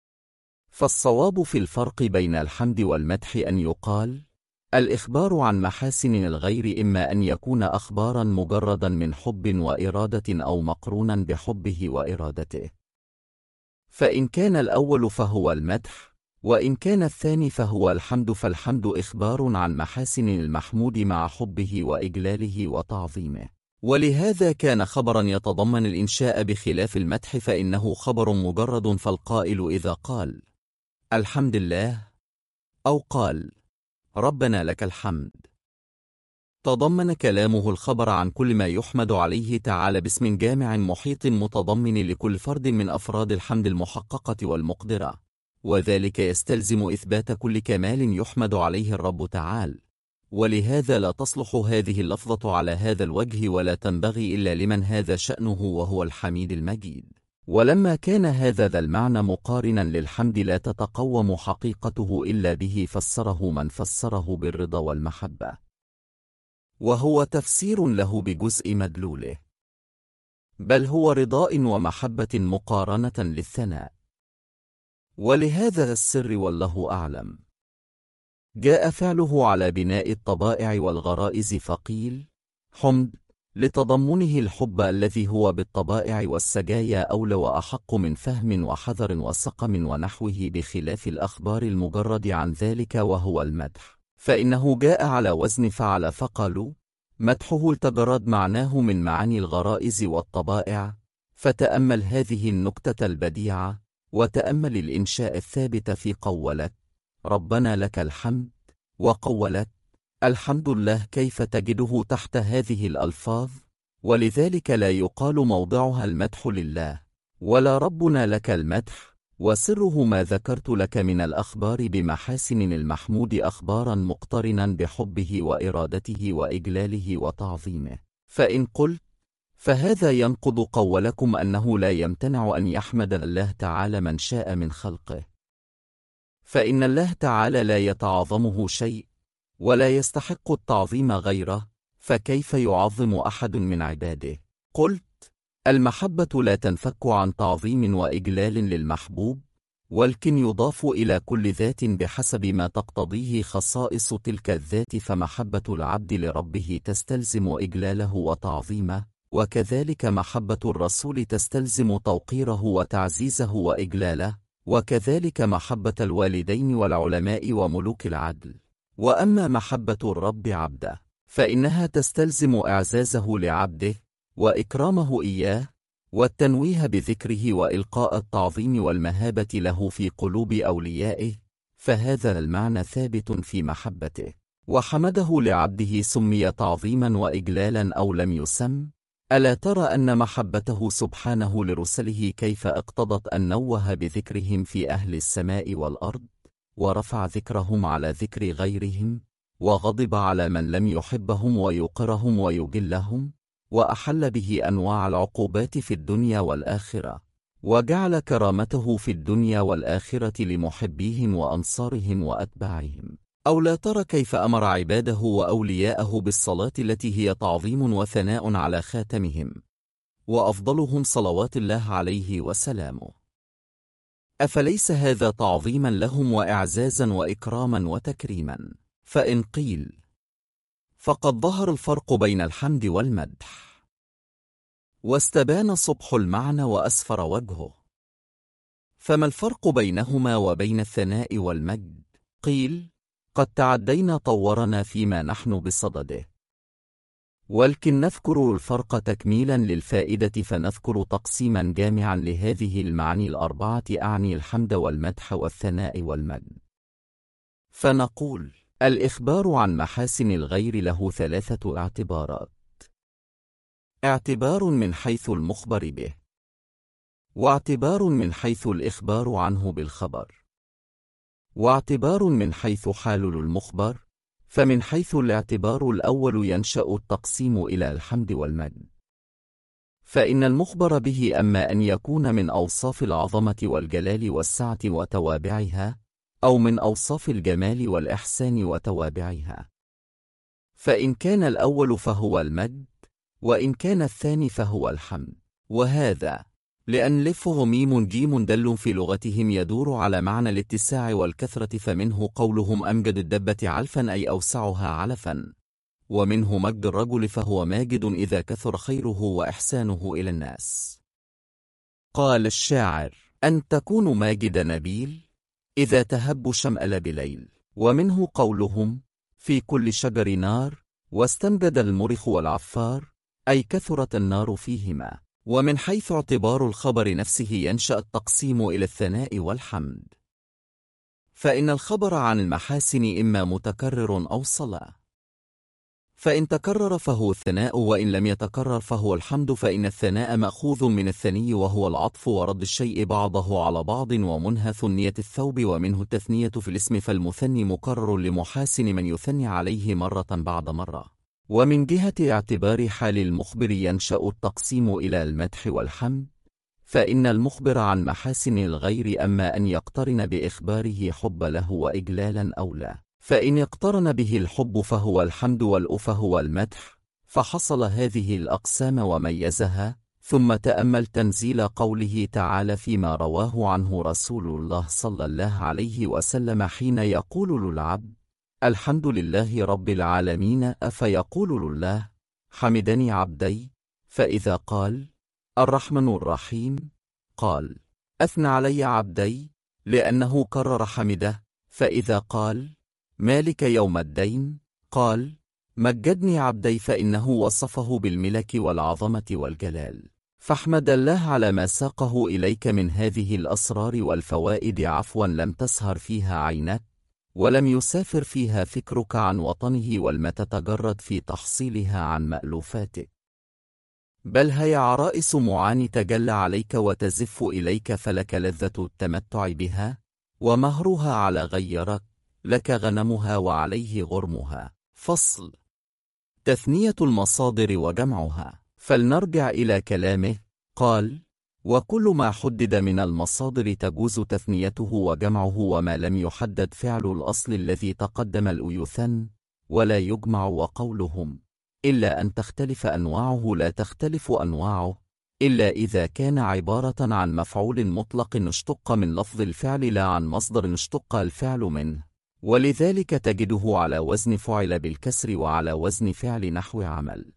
S1: فالصواب في الفرق بين الحمد والمدح أن يقال: الإخبار عن محاسن الغير إما أن يكون أخبارا مجردا من حب وإرادة أو مقرونا بحبه وإرادته، فإن كان الأول فهو المدح، وإن كان الثاني فهو الحمد، فالحمد إخبار عن محاسن المحمود مع حبه وإجلاله وتعظيمه. ولهذا كان خبرا يتضمن الإنشاء بخلاف المدح فإنه خبر مجرد، فالقائل إذا قال: الحمد لله، أو قال: ربنا لك الحمد، تضمن كلامه الخبر عن كل ما يحمد عليه تعالى باسم جامع محيط متضمن لكل فرد من أفراد الحمد المحققة والمقدرة، وذلك يستلزم إثبات كل كمال يحمد عليه الرب تعالى. ولهذا لا تصلح هذه اللفظة على هذا الوجه ولا تنبغي إلا لمن هذا شأنه وهو الحميد المجيد. ولما كان هذا ذا المعنى مقارنا للحمد لا تتقوم حقيقته إلا به فسره من فسره بالرضا والمحبة، وهو تفسير له بجزء مدلوله، بل هو رضاء ومحبة مقارنة للثناء. ولهذا السر والله أعلم جاء فعله على بناء الطبائع والغرائز، فقيل: حمد لتضمنه الحب الذي هو بالطبائع والسجايا أولى وأحق من فهم وحذر وسقم ونحوه، بخلاف الأخبار المجرد عن ذلك وهو المدح، فإنه جاء على وزن فعل، فقالوا: مدحه التجرد معناه من معاني الغرائز والطبائع. فتأمل هذه النكتة البديعة، وتأمل الإنشاء الثابت في قولك: ربنا لك الحمد، وقولك: الحمد لله، كيف تجده تحت هذه الألفاظ. ولذلك لا يقال موضعها المدح لله، ولا ربنا لك المدح، وسره ما ذكرت لك من الأخبار بمحاسن المحمود أخبارا مقترنا بحبه وإرادته وإجلاله وتعظيمه. فإن قلت: فهذا ينقض قولكم أنه لا يمتنع أن يحمد الله تعالى من شاء من خلقه، فإن الله تعالى لا يتعظمه شيء ولا يستحق التعظيم غيره، فكيف يعظم أحد من عباده؟ قلت: المحبة لا تنفك عن تعظيم وإجلال للمحبوب، والكن يضاف إلى كل ذات بحسب ما تقتضيه خصائص تلك الذات، فمحبة العبد لربه تستلزم إجلاله وتعظيمه، وكذلك محبة الرسول تستلزم توقيره وتعزيزه وإجلاله، وكذلك محبة الوالدين والعلماء وملوك العدل. وأما محبة الرب عبده فإنها تستلزم إعزازه لعبده وإكرامه إياه والتنويه بذكره وإلقاء التعظيم والمهابة له في قلوب أوليائه، فهذا المعنى ثابت في محبته. وحمده لعبده سمي تعظيما وإجلالا أو لم يسم. ألا ترى أن محبته سبحانه لرسله كيف اقتضت أن نوه بذكرهم في أهل السماء والأرض، ورفع ذكرهم على ذكر غيرهم، وغضب على من لم يحبهم ويوقرهم ويجلهم، وأحل به أنواع العقوبات في الدنيا والآخرة، وجعل كرامته في الدنيا والآخرة لمحبيهم وأنصارهم وأتباعهم. أو لا ترى كيف أمر عباده وأولياءه بالصلاة التي هي تعظيم وثناء على خاتمهم وأفضلهم صلوات الله عليه وسلامه؟ أفليس هذا تعظيما لهم وإعزازا وإكراما وتكريما؟ فإن قيل فقد ظهر الفرق بين الحمد والمدح، واستبان صبح المعنى وأسفر وجهه، فما الفرق بينهما وبين الثناء والمجد؟ قيل قد تعدينا طورنا فيما نحن بصدده، ولكن نذكر الفرق تكميلا للفائدة، فنذكر تقسيما جامعا لهذه المعاني الأربعة، أعني الحمد والمدح والثناء والمجد. فنقول الإخبار عن محاسن الغير له ثلاثة اعتبارات: اعتبار من حيث المخبر به، واعتبار من حيث الإخبار عنه بالخبر، واعتبار من حيث حال المخبر. فمن حيث الاعتبار الأول ينشأ التقسيم إلى الحمد والمجد، فإن المخبر به أما أن يكون من أوصاف العظمة والجلال والسعة وتوابعها، أو من أوصاف الجمال والإحسان وتوابعها، فإن كان الأول فهو المجد، وإن كان الثاني فهو الحمد. وهذا لأن لفه ميم جيم دل في لغتهم يدور على معنى الاتساع والكثرة، فمنه قولهم أمجد الدبة علفا أي أوسعها علفا، ومنه مجد الرجل فهو ماجد إذا كثر خيره وإحسانه إلى الناس. قال الشاعر: أن تكون ماجد نبيل إذا تهب شمأل بليل. ومنه قولهم في كل شجر نار، واستمجد المرخ والعفار أي كثرت النار فيهما. ومن حيث اعتبار الخبر نفسه ينشأ التقسيم إلى الثناء والحمد، فإن الخبر عن المحاسن إما متكرر أو صلة، فإن تكرر فهو الثناء، وإن لم يتكرر فهو الحمد، فإن الثناء مأخوذ من الثني وهو العطف ورد الشيء بعضه على بعض، ومنهث نية الثوب، ومنه التثنية في الاسم، فالمثني مكرر لمحاسن من يثني عليه مرة بعد مرة. ومن جهة اعتبار حال المخبر ينشأ التقسيم إلى المدح والحمد، فإن المخبر عن محاسن الغير أما أن يقترن بإخباره حب له وإجلالا أو لا، فإن اقترن به الحب فهو الحمد والأف فهو المدح. فحصل هذه الأقسام وميزها. ثم تأمل تنزيل قوله تعالى فيما رواه عنه رسول الله صلى الله عليه وسلم حين يقول للعبد: الحمد لله رب العالمين، أفيقول لله: حمدني عبدي؟ فإذا قال: الرحمن الرحيم، قال: أثنى علي عبدي، لأنه كرر حمده. فإذا قال: مالك يوم الدين، قال: مجدني عبدي، فإنه وصفه بالملك والعظمة والجلال. فاحمد الله على ما ساقه إليك من هذه الأسرار والفوائد، عفوا لم تسهر فيها عينك، ولم يسافر فيها فكرك عن وطنه، ولم تتجرد في تحصيلها عن مألوفاتك، بل هي عرائس معاني تجلى عليك وتزف إليك، فلك لذة التمتع بها، ومهرها على غيرك، لك غنمها وعليه غرمها. فصل: تثنية المصادر وجمعها. فلنرجع إلى كلامه. قال: وكل ما حدد من المصادر تجوز تثنيته وجمعه، وما لم يحدد فعل الأصل الذي تقدم الأيثن ولا يجمع. وقولهم إلا أن تختلف أنواعه لا تختلف أنواعه، إلا إذا كان عبارة عن مفعول مطلق اشتق من لفظ الفعل لا عن مصدر اشتق الفعل منه، ولذلك تجده على وزن فعل بالكسر وعلى وزن فعل نحو عمل،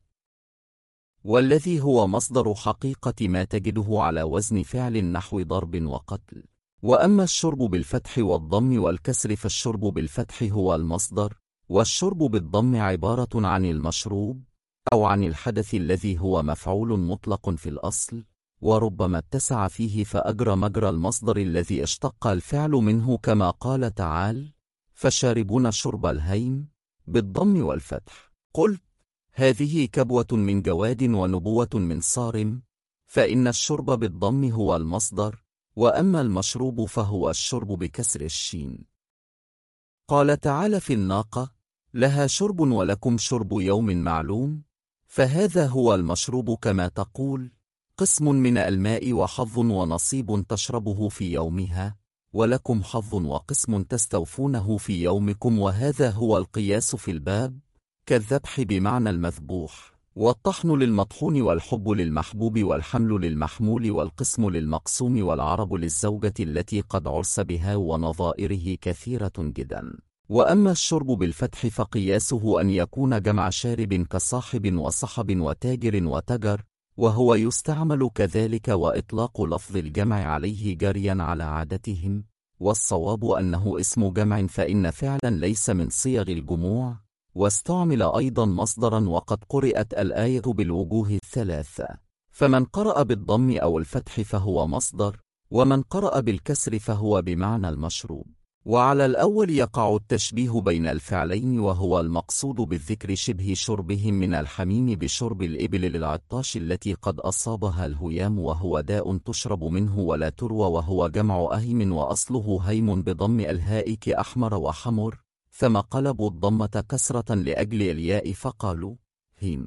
S1: والذي هو مصدر حقيقة ما تجده على وزن فعل نحو ضرب وقتل. وأما الشرب بالفتح والضم والكسر فالشرب بالفتح هو المصدر، والشرب بالضم عبارة عن المشروب أو عن الحدث الذي هو مفعول مطلق في الأصل، وربما اتسع فيه فأجرى مجرى المصدر الذي اشتق الفعل منه، كما قال تعالى: فشاربون شرب الهيم بالضم والفتح. قلت: هذه كبوة من جواد ونبوة من صارم، فإن الشرب بالضم هو المصدر، وأما المشروب فهو الشرب بكسر الشين. قال تعالى في الناقة: لها شرب ولكم شرب يوم معلوم، فهذا هو المشروب كما تقول: قسم من الماء وحظ ونصيب تشربه في يومها، ولكم حظ وقسم تستوفونه في يومكم. وهذا هو القياس في الباب، كالذبح بمعنى المذبوح، والطحن للمطحون، والحب للمحبوب، والحمل للمحمول، والقسم للمقسوم، والعرب للزوجة التي قد عرس بها، ونظائره كثيرة جدا. وأما الشرب بالفتح فقياسه أن يكون جمع شارب كصاحب وصحب وتاجر وتجر، وهو يستعمل كذلك، وإطلاق لفظ الجمع عليه جريا على عادتهم، والصواب أنه اسم جمع، فإن فعلا ليس من صيغ الجموع، واستعمل أيضا مصدرا. وقد قرأت الآية بالوجوه الثلاثة، فمن قرأ بالضم أو الفتح فهو مصدر، ومن قرأ بالكسر فهو بمعنى المشروب. وعلى الأول يقع التشبيه بين الفعلين، وهو المقصود بالذكر شبه شربهم من الحميم بشرب الإبل للعطاش التي قد أصابها الهيام، وهو داء تشرب منه ولا تروى، وهو جمع أهيم وأصله هيم بضم الهاء كأحمر وحمر، ثم قلبوا الضمة كسرة لأجل الياء فقالوا هيم.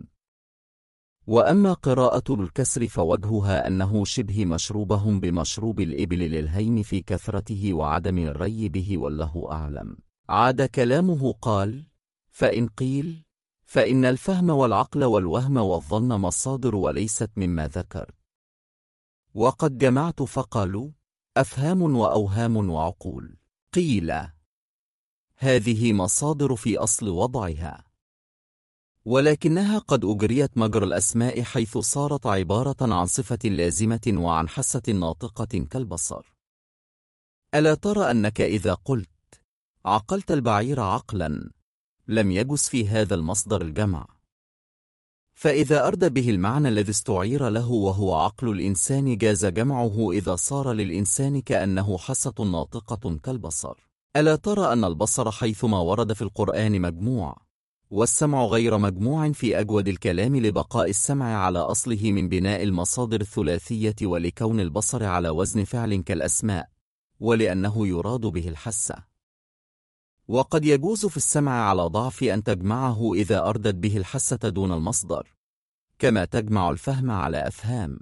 S1: وأما قراءة الكسر فوجهها أنه شبه مشروبهم بمشروب الإبل للهيم في كثرته وعدم الري به، والله أعلم. عاد كلامه قال: فإن قيل فإن الفهم والعقل والوهم والظن مصادر وليست مما ذكر، وقد جمعت فقالوا أفهام وأوهام وعقول. قيل هذه مصادر في أصل وضعها، ولكنها قد أجريت مجرى الأسماء، حيث صارت عبارة عن صفة لازمة وعن حاسة ناطقة كالبصر. ألا ترى أنك إذا قلت عقلت البعير عقلا لم يجز في هذا المصدر الجمع، فإذا أرد به المعنى الذي استعير له وهو عقل الإنسان جاز جمعه إذا صار للإنسان كأنه حاسة ناطقة كالبصر. ألا ترى أن البصر حيثما ورد في القرآن مجموع، والسمع غير مجموع في أجود الكلام، لبقاء السمع على أصله من بناء المصادر الثلاثية، ولكون البصر على وزن فعل كالأسماء، ولأنه يراد به الحاسة. وقد يجوز في السمع على ضعف أن تجمعه إذا أردت به الحاسة دون المصدر، كما تجمع الفهم على أفهام،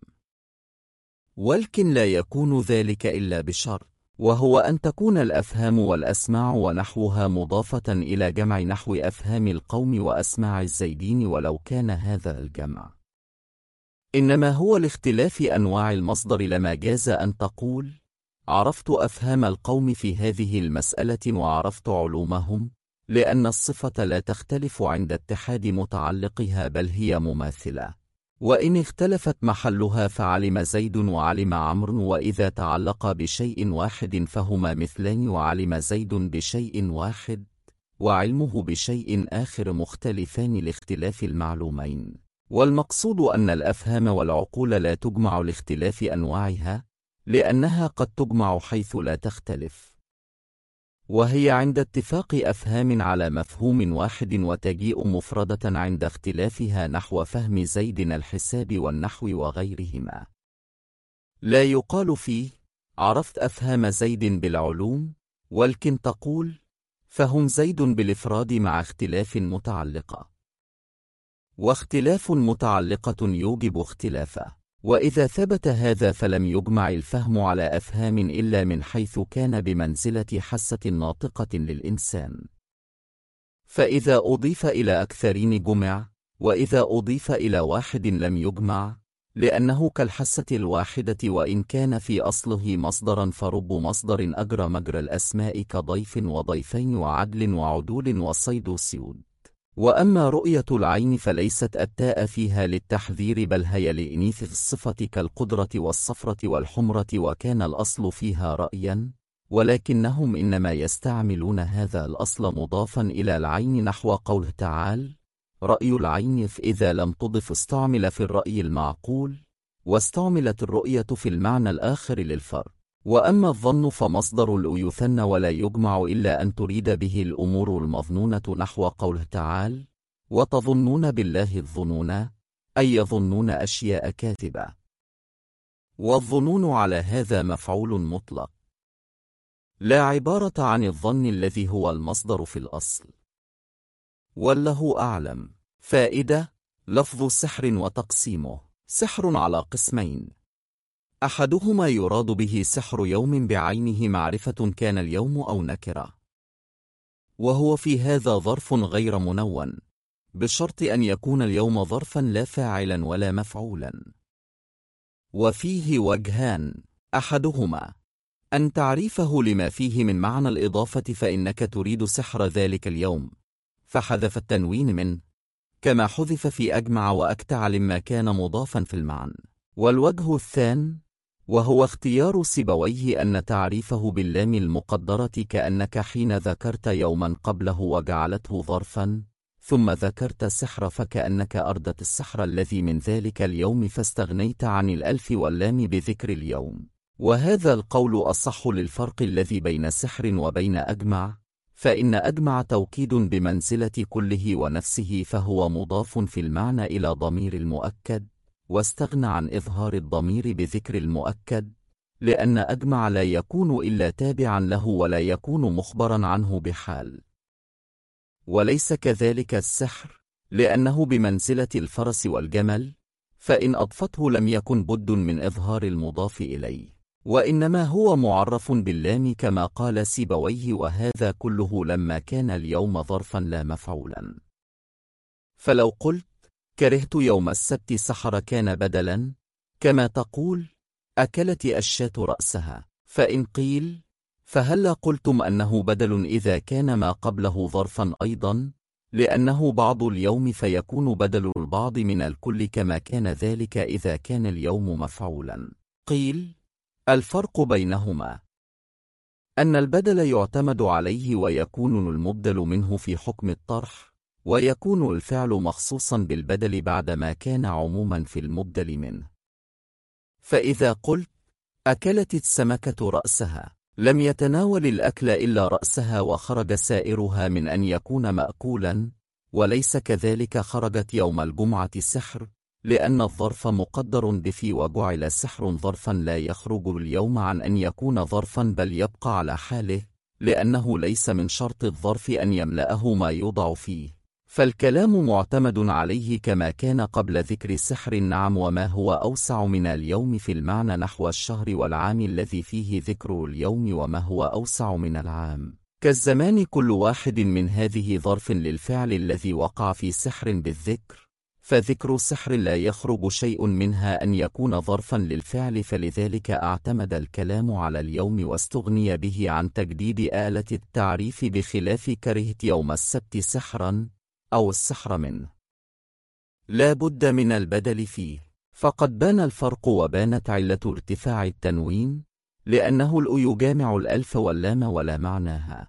S1: ولكن لا يكون ذلك إلا بشرط، وهو أن تكون الأفهام والأسماع ونحوها مضافة إلى جمع، نحو أفهام القوم وأسماع الزيدين، ولو كان هذا الجمع إنما هو لاختلاف أنواع المصدر لما جاز أن تقول عرفت أفهام القوم في هذه المسألة وعرفت علومهم، لأن الصفة لا تختلف عند اتحاد متعلقها، بل هي مماثلة، وإن اختلفت محلها فعلم زيد وعلم عمرو، وإذا تعلق بشيء واحد فهما مثلان، وعلم زيد بشيء واحد وعلمه بشيء آخر مختلفان لاختلاف المعلومين. والمقصود أن الأفهام والعقول لا تجمع لاختلاف أنواعها، لأنها قد تجمع حيث لا تختلف، وهي عند اتفاق أفهام على مفهوم واحد، وتجيء مفردة عند اختلافها، نحو فهم زيد الحساب والنحو وغيرهما. لا يقال فيه عرفت أفهام زيد بالعلوم، ولكن تقول فهم زيد بالإفراد مع اختلاف متعلقة، واختلاف متعلقة يوجب اختلافا. وإذا ثبت هذا فلم يجمع الفهم على أفهام إلا من حيث كان بمنزلة حاسة ناطقة للإنسان، فإذا أضيف إلى أكثرين جمع، وإذا أضيف إلى واحد لم يجمع، لأنه كالحسة الواحدة وإن كان في أصله مصدرا فرب مصدر أجرى مجرى الأسماء كضيف وضيفين وعدل وعدول وصيد وسيود. وأما رؤية العين فليست التاء فيها للتحذير بل هي لإنيث الصفة كالقدرة والصفرة والحمرة وكان الأصل فيها رأيا، ولكنهم إنما يستعملون هذا الأصل مضافا إلى العين نحو قوله تعالى رأي العين إذا لم تضف استعمل في الرأي المعقول، واستعملت الرؤية في المعنى الآخر للفرق. وأما الظن فمصدر يثنى ولا يجمع إلا أن تريد به الأمور المظنونة نحو قوله تعالى وتظنون بالله الظنون، أي يظنون أشياء كاذبة. والظنون على هذا مفعول مطلق، لا عبارة عن الظن الذي هو المصدر في الأصل. والله أعلم. فائدة: لفظ سحر وتقسيمه. سحر على قسمين: أحدهما يراد به سحر يوم بعينه معرفة كان اليوم أو نكرة، وهو في هذا ظرف غير منون، بشرط أن يكون اليوم ظرفا لا فاعلا ولا مفعولا. وفيه وجهان: أحدهما أن تعريفه لما فيه من معنى الإضافة فإنك تريد سحر ذلك اليوم فحذف التنوين منه، كما حذف في أجمع وأكتع لما كان مضافا في المعنى. والوجه الثاني وهو اختيار سيبويه أن تعريفه باللام المقدرة كأنك حين ذكرت يوما قبله وجعلته ظرفا ثم ذكرت السحر فكأنك أردت السحر الذي من ذلك اليوم فاستغنيت عن الألف واللام بذكر اليوم. وهذا القول أصح للفرق الذي بين سحر وبين أجمع، فإن أجمع توكيد بمنزلة كله ونفسه فهو مضاف في المعنى إلى ضمير المؤكد، واستغنى عن إظهار الضمير بذكر المؤكد، لأن أجمع لا يكون إلا تابعا له ولا يكون مخبرا عنه بحال. وليس كذلك السحر، لأنه بمنزلة الفرس والجمل، فإن أضفته لم يكن بد من إظهار المضاف إليه، وإنما هو معرف باللام كما قال سيبويه، وهذا كله لما كان اليوم ظرفا لا مفعولا. فلو قلت كرهت يوم السبت سحر كان بدلا، كما تقول أكلت الشاة رأسها. فإن قيل فهلا قلتم أنه بدل إذا كان ما قبله ظرفا أيضا، لأنه بعض اليوم فيكون بدل البعض من الكل كما كان ذلك إذا كان اليوم مفعولا. قيل الفرق بينهما أن البدل يعتمد عليه ويكون المبدل منه في حكم الطرح، ويكون الفعل مخصوصا بالبدل بعدما كان عموما في المبدل منه. فإذا قلت أكلت السمكة رأسها، لم يتناول الأكل إلا رأسها وخرج سائرها من أن يكون مأكولا، وليس كذلك خرجت يوم الجمعة سحر، لأن الظرف مقدر بفي وجعل سحر ظرفا لا يخرج اليوم عن أن يكون ظرفا بل يبقى على حاله، لأنه ليس من شرط الظرف أن يملأه ما يوضع فيه. فالكلام معتمد عليه كما كان قبل ذكر سحر. نعم، وما هو أوسع من اليوم في المعنى نحو الشهر والعام الذي فيه ذكر اليوم، وما هو أوسع من العام كالزمان، كل واحد من هذه ظرف للفعل الذي وقع في سحر بالذكر، فذكر سحر لا يخرج شيء منها أن يكون ظرفا للفعل، فلذلك اعتمد الكلام على اليوم واستغني به عن تجديد آلة التعريف، بخلاف كرهت يوم السبت سحرا أو السحر منه، لا بد من البدل فيه. فقد بان الفرق وبانت علة ارتفاع التنوين، لأنه يجامع الألف واللام ولا معناها،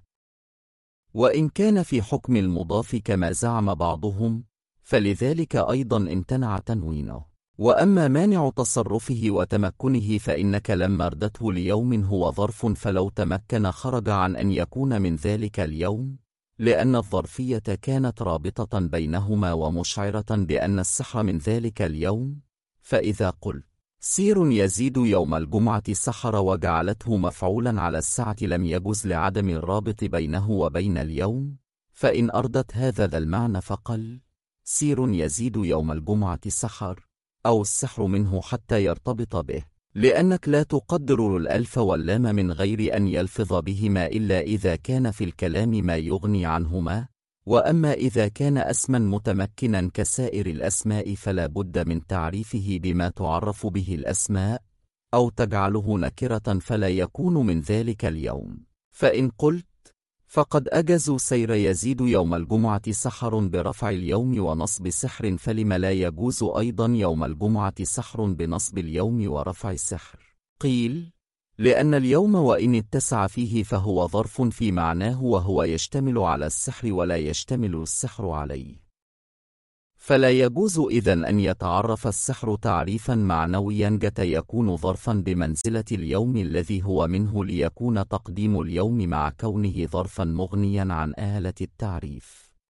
S1: وإن كان في حكم المضاف كما زعم بعضهم فلذلك أيضا امتنع تنوينه. وأما مانع تصرفه وتمكنه فإنك لما ردته ليوم هو ظرف، فلو تمكن خرج عن أن يكون من ذلك اليوم، لأن الظرفية كانت رابطة بينهما ومشعرة بأن السحر من ذلك اليوم. فإذا قلت سير يزيد يوم الجمعة سحر وجعلته مفعولا على الساعة لم يجز لعدم الرابط بينه وبين اليوم، فإن أردت هذا المعنى فقل سير يزيد يوم الجمعة سحر أو السحر منه حتى يرتبط به، لأنك لا تقدر الألف واللام من غير أن يلفظ بهما إلا إذا كان في الكلام ما يغني عنهما، وأما إذا كان اسما متمكنا كسائر الأسماء فلا بد من تعريفه بما تعرف به الأسماء، أو تجعله نكرة فلا يكون من ذلك اليوم. فإن قلت فقد أجزوا سير يزيد يوم الجمعة سحر برفع اليوم ونصب سحر، فلم لا يجوز أيضا يوم الجمعة سحر بنصب اليوم ورفع السحر؟ قيل: لأن اليوم وإن اتسع فيه فهو ظرف في معناه، وهو يشتمل على السحر ولا يشتمل السحر عليه، فلا يجوز إذن أن يتعرف السحر تعريفا معنويا جت يكون ظرفا بمنزلة اليوم الذي هو منه، ليكون تقديم اليوم مع كونه ظرفا مغنيا عن آلة التعريف.